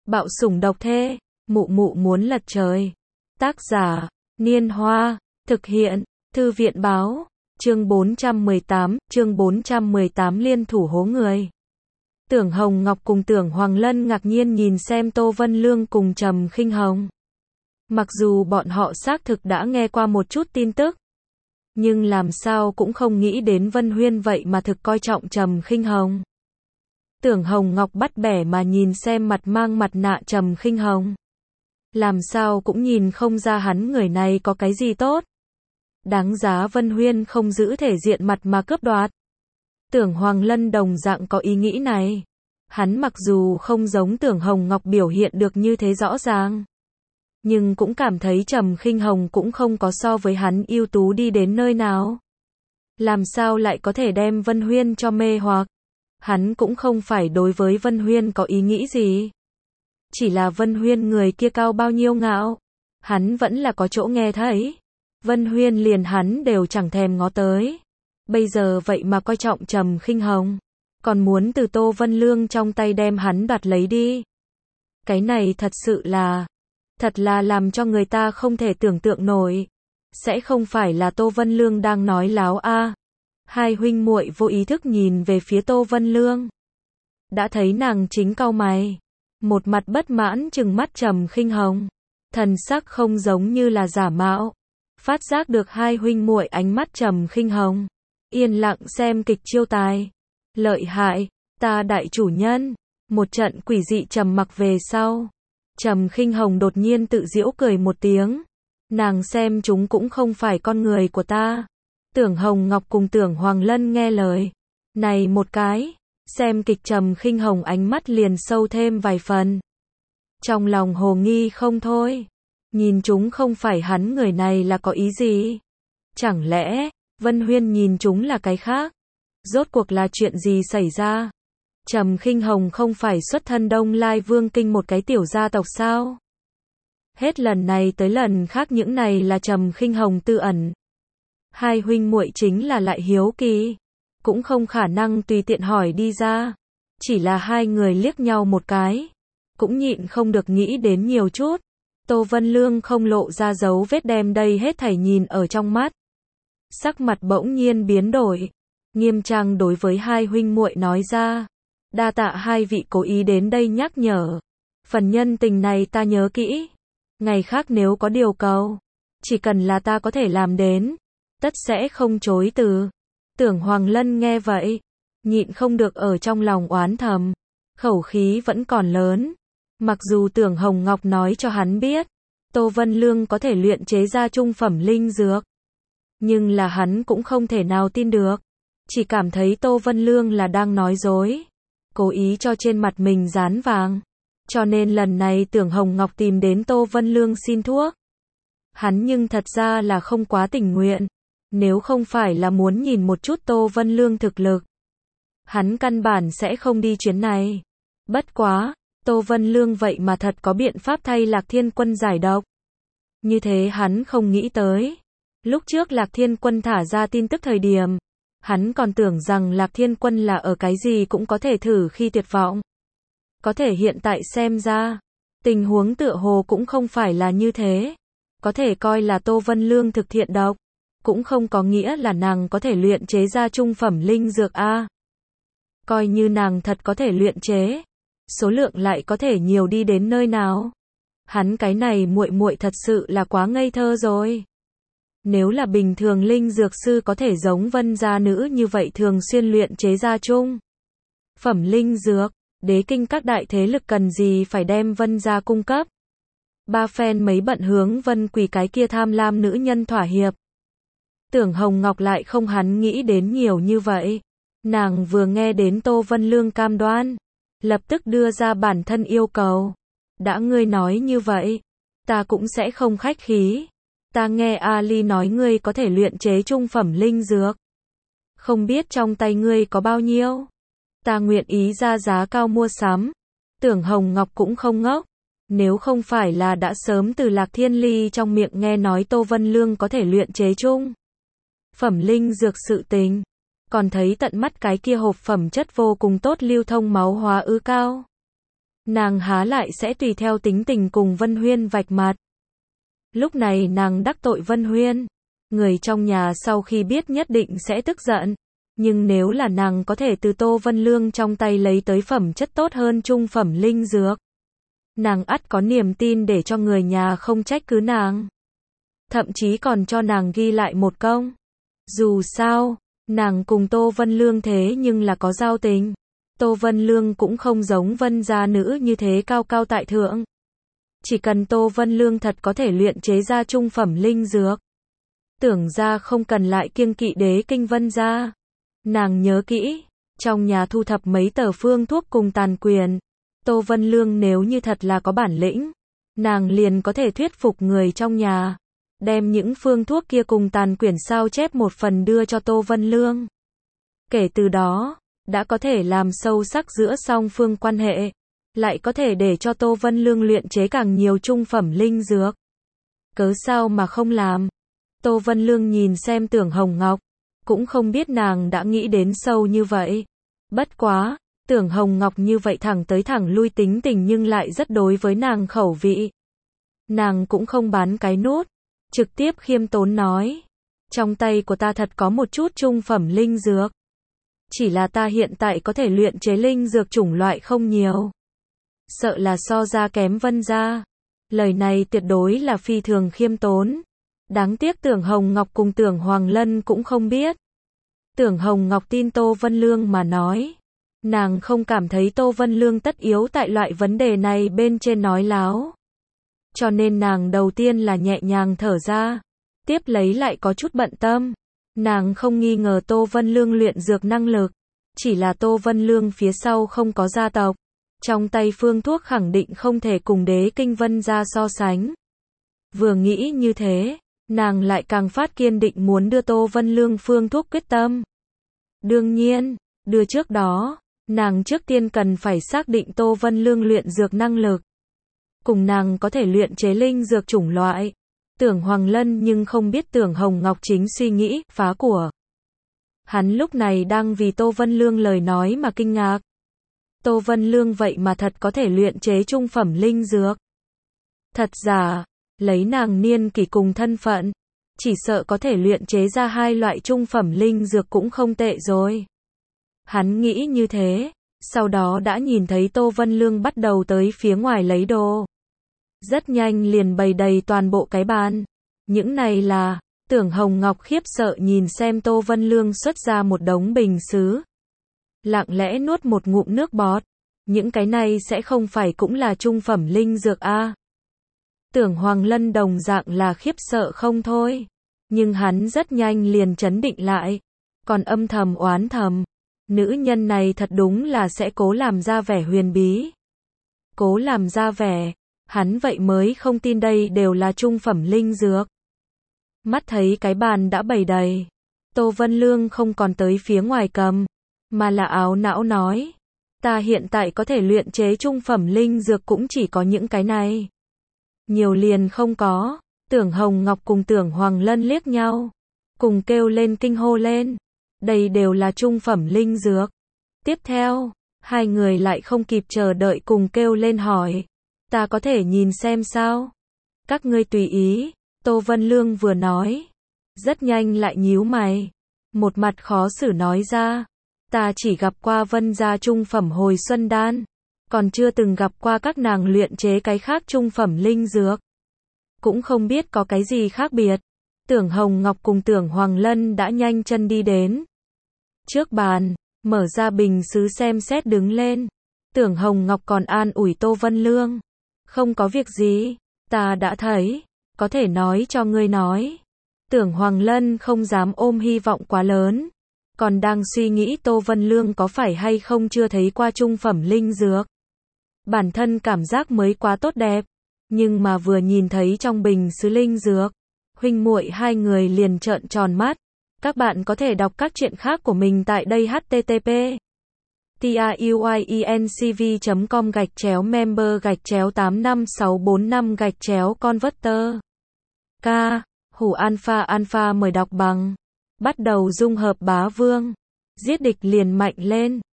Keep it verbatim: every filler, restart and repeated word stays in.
Bạo sủng độc thê, mụ mụ muốn lật trời. Tác giả, Niên Hoa, thực hiện, Thư viện báo, chương bốn trăm mười tám, chương bốn trăm mười tám liên thủ hố người. Tưởng Hồng Ngọc cùng Tưởng Hoàng Lân ngạc nhiên nhìn xem Tô Vân Lương cùng Trầm Khinh Hồng. Mặc dù bọn họ xác thực đã nghe qua một chút tin tức, nhưng làm sao cũng không nghĩ đến Vân Huyên vậy mà thực coi trọng Trầm Khinh Hồng. Tưởng Hồng Ngọc bắt bẻ mà nhìn xem mặt mang mặt nạ Trầm Khinh Hồng. Làm sao cũng nhìn không ra hắn người này có cái gì tốt. Đáng giá Vân Huyên không giữ thể diện mặt mà cướp đoạt. Tưởng Hoàng Lân đồng dạng có ý nghĩ này. Hắn mặc dù không giống Tưởng Hồng Ngọc biểu hiện được như thế rõ ràng, nhưng cũng cảm thấy Trầm Khinh Hồng cũng không có so với hắn ưu tú đi đến nơi nào. Làm sao lại có thể đem Vân Huyên cho mê hoặc? Hắn cũng không phải đối với Vân Huyên có ý nghĩ gì. Chỉ là Vân Huyên người kia cao bao nhiêu ngạo, hắn vẫn là có chỗ nghe thấy. Vân Huyên liền hắn đều chẳng thèm ngó tới. Bây giờ vậy mà coi trọng Trầm Khinh Hồng, còn muốn từ Tô Vân Lương trong tay đem hắn đoạt lấy đi. Cái này thật sự là, thật là làm cho người ta không thể tưởng tượng nổi. Sẽ không phải là Tô Vân Lương đang nói láo a? À? Hai huynh muội vô ý thức nhìn về phía Tô Vân Lương. Đã thấy nàng chính cau mày, một mặt bất mãn trừng mắt Trầm Khinh Hồng, thần sắc không giống như là giả mạo. Phát giác được hai huynh muội ánh mắt Trầm Khinh Hồng, yên lặng xem kịch chiêu tài. Lợi hại, ta đại chủ nhân. Một trận quỷ dị trầm mặc về sau, Trầm Khinh Hồng đột nhiên tự giễu cười một tiếng. Nàng xem chúng cũng không phải con người của ta. Tưởng Hồng Ngọc cùng Tưởng Hoàng Lân nghe lời này một cái, xem kịch Trầm Khinh Hồng ánh mắt liền sâu thêm vài phần. Trong lòng hồ nghi không thôi. Nhìn chúng không phải hắn người này là có ý gì? Chẳng lẽ Vân Huyên nhìn chúng là cái khác? Rốt cuộc là chuyện gì xảy ra? Trầm Khinh Hồng không phải xuất thân Đông Lai Vương Kinh một cái tiểu gia tộc sao? Hết lần này tới lần khác những này là Trầm Khinh Hồng tư ẩn. Hai huynh muội chính là lại hiếu kỳ, cũng không khả năng tùy tiện hỏi đi ra. Chỉ là hai người liếc nhau một cái, cũng nhịn không được nghĩ đến nhiều chút. Tô Vân Lương không lộ ra dấu vết đem đây hết thảy nhìn ở trong mắt. Sắc mặt bỗng nhiên biến đổi, nghiêm trang đối với hai huynh muội nói ra. Đa tạ hai vị cố ý đến đây nhắc nhở. Phần nhân tình này ta nhớ kỹ. Ngày khác nếu có điều cầu, chỉ cần là ta có thể làm đến, tất sẽ không chối từ. Tưởng Hoàng Lân nghe vậy, nhịn không được ở trong lòng oán thầm. Khẩu khí vẫn còn lớn. Mặc dù Tưởng Hồng Ngọc nói cho hắn biết, Tô Vân Lương có thể luyện chế ra trung phẩm linh dược, nhưng là hắn cũng không thể nào tin được. Chỉ cảm thấy Tô Vân Lương là đang nói dối, cố ý cho trên mặt mình dán vàng. Cho nên lần này Tưởng Hồng Ngọc tìm đến Tô Vân Lương xin thuốc, hắn nhưng thật ra là không quá tình nguyện. Nếu không phải là muốn nhìn một chút Tô Vân Lương thực lực, hắn căn bản sẽ không đi chuyến này. Bất quá, Tô Vân Lương vậy mà thật có biện pháp thay Lạc Thiên Quân giải độc. Như thế hắn không nghĩ tới. Lúc trước Lạc Thiên Quân thả ra tin tức thời điểm, hắn còn tưởng rằng Lạc Thiên Quân là ở cái gì cũng có thể thử khi tuyệt vọng. Có thể hiện tại xem ra, tình huống tựa hồ cũng không phải là như thế. Có thể coi là Tô Vân Lương thực thiện độc, cũng không có nghĩa là nàng có thể luyện chế ra trung phẩm linh dược a. Coi như nàng thật có thể luyện chế, số lượng lại có thể nhiều đi đến nơi nào? Hắn cái này muội muội thật sự là quá ngây thơ rồi. Nếu là bình thường linh dược sư có thể giống Vân gia nữ như vậy thường xuyên luyện chế ra trung phẩm linh dược, đế kinh các đại thế lực cần gì phải đem Vân gia cung cấp. Ba phen mấy bận hướng Vân Quỳ cái kia tham lam nữ nhân thỏa hiệp. Tưởng Hồng Ngọc lại không hắn nghĩ đến nhiều như vậy. Nàng vừa nghe đến Tô Vân Lương cam đoan, lập tức đưa ra bản thân yêu cầu. Đã ngươi nói như vậy, ta cũng sẽ không khách khí. Ta nghe Ali nói ngươi có thể luyện chế trung phẩm linh dược. Không biết trong tay ngươi có bao nhiêu? Ta nguyện ý ra giá cao mua sắm. Tưởng Hồng Ngọc cũng không ngốc. Nếu không phải là đã sớm từ Lạc Thiên Ly trong miệng nghe nói Tô Vân Lương có thể luyện chế trung phẩm linh dược sự tình, còn thấy tận mắt cái kia hộp phẩm chất vô cùng tốt lưu thông máu hóa ư cao. nàng há lại sẽ tùy theo tính tình cùng Vân Huyên vạch mặt. Lúc này nàng đắc tội Vân Huyên, người trong nhà sau khi biết nhất định sẽ tức giận, nhưng nếu là nàng có thể từ Tô Vân Lương trong tay lấy tới phẩm chất tốt hơn trung phẩm linh dược, nàng ắt có niềm tin để cho người nhà không trách cứ nàng. Thậm chí còn cho nàng ghi lại một công. Dù sao, nàng cùng Tô Vân Lương thế nhưng là có giao tình. Tô Vân Lương cũng không giống Vân gia nữ như thế cao cao tại thượng. Chỉ cần Tô Vân Lương thật có thể luyện chế ra trung phẩm linh dược, tưởng ra không cần lại kiêng kỵ đế kinh Vân gia. Nàng nhớ kỹ, trong nhà thu thập mấy tờ phương thuốc cùng tàn quyền, Tô Vân Lương nếu như thật là có bản lĩnh, nàng liền có thể thuyết phục người trong nhà, đem những phương thuốc kia cùng tàn quyển sao chép một phần đưa cho Tô Vân Lương. Kể từ đó, đã có thể làm sâu sắc giữa song phương quan hệ, lại có thể để cho Tô Vân Lương luyện chế càng nhiều trung phẩm linh dược. Cớ sao mà không làm? Tô Vân Lương nhìn xem Tưởng Hồng Ngọc, cũng không biết nàng đã nghĩ đến sâu như vậy. Bất quá, Tưởng Hồng Ngọc như vậy thẳng tới thẳng lui tính tình nhưng lại rất đối với nàng khẩu vị. Nàng cũng không bán cái nốt, trực tiếp khiêm tốn nói, trong tay của ta thật có một chút trung phẩm linh dược. Chỉ là ta hiện tại có thể luyện chế linh dược chủng loại không nhiều. Sợ là so ra kém Vân gia. Lời này tuyệt đối là phi thường khiêm tốn. Đáng tiếc Tưởng Hồng Ngọc cùng Tưởng Hoàng Lân cũng không biết. Tưởng Hồng Ngọc tin Tô Vân Lương mà nói. Nàng không cảm thấy Tô Vân Lương tất yếu tại loại vấn đề này bên trên nói láo. Cho nên nàng đầu tiên là nhẹ nhàng thở ra. Tiếp lấy lại có chút bận tâm. Nàng không nghi ngờ Tô Vân Lương luyện dược năng lực. Chỉ là Tô Vân Lương phía sau không có gia tộc. Trong tay phương thuốc khẳng định không thể cùng đế kinh Vân gia so sánh. Vừa nghĩ như thế, nàng lại càng phát kiên định muốn đưa Tô Vân Lương phương thuốc quyết tâm. Đương nhiên, đưa trước đó, nàng trước tiên cần phải xác định Tô Vân Lương luyện dược năng lực. Cùng nàng có thể luyện chế linh dược chủng loại. Tưởng Hoàng Lân nhưng không biết Tưởng Hồng Ngọc chính suy nghĩ, phá của. Hắn lúc này đang vì Tô Vân Lương lời nói mà kinh ngạc. Tô Vân Lương vậy mà thật có thể luyện chế trung phẩm linh dược. Thật giả, lấy nàng niên kỷ cùng thân phận, chỉ sợ có thể luyện chế ra hai loại trung phẩm linh dược cũng không tệ rồi. Hắn nghĩ như thế, sau đó đã nhìn thấy Tô Vân Lương bắt đầu tới phía ngoài lấy đồ. Rất nhanh liền bày đầy toàn bộ cái bàn. Những này là, Tưởng Hồng Ngọc khiếp sợ nhìn xem Tô Vân Lương xuất ra một đống bình sứ. Lặng lẽ nuốt một ngụm nước bọt. Những cái này sẽ không phải cũng là trung phẩm linh dược a? Tưởng Hoàng Lân đồng dạng là khiếp sợ không thôi. Nhưng hắn rất nhanh liền trấn định lại. Còn âm thầm oán thầm. Nữ nhân này thật đúng là sẽ cố làm ra vẻ huyền bí. Cố làm ra vẻ. Hắn vậy mới không tin đây đều là trung phẩm linh dược. Mắt thấy cái bàn đã bày đầy. Tô Vân Lương không còn tới phía ngoài cầm. Mà là áo não nói. Ta hiện tại có thể luyện chế trung phẩm linh dược cũng chỉ có những cái này. Nhiều liền không có. Tưởng Hồng Ngọc cùng Tưởng Hoàng Lân liếc nhau. Cùng kêu lên kinh hô lên. Đây đều là trung phẩm linh dược. Tiếp theo, hai người lại không kịp chờ đợi cùng kêu lên hỏi. Ta có thể nhìn xem sao? Các ngươi tùy ý. Tô Vân Lương vừa nói. Rất nhanh lại nhíu mày. Một mặt khó xử nói ra. Ta chỉ gặp qua Vân gia trung phẩm hồi xuân đan. Còn chưa từng gặp qua các nàng luyện chế cái khác trung phẩm linh dược. Cũng không biết có cái gì khác biệt. Tưởng Hồng Ngọc cùng Tưởng Hoàng Lân đã nhanh chân đi đến. Trước bàn, mở ra bình sứ xem xét đứng lên. Tưởng Hồng Ngọc còn an ủi Tô Vân Lương. Không có việc gì, ta đã thấy, có thể nói cho ngươi nói. Tưởng Hoàng Lân không dám ôm hy vọng quá lớn. Còn đang suy nghĩ Tô Vân Lương có phải hay không chưa thấy qua trung phẩm linh dược. Bản thân cảm giác mới quá tốt đẹp. Nhưng mà vừa nhìn thấy trong bình sứ linh dược, huynh muội hai người liền trợn tròn mắt. Các bạn có thể đọc các truyện khác của mình tại đây h t t p truyencv chấm com gạch chéo member gạch chéo tám năm sáu bốn năm gạch chéo converter. K. Hủ Alpha Alpha mời đọc bằng. Bắt đầu dung hợp bá vương. Giết địch liền mạnh lên.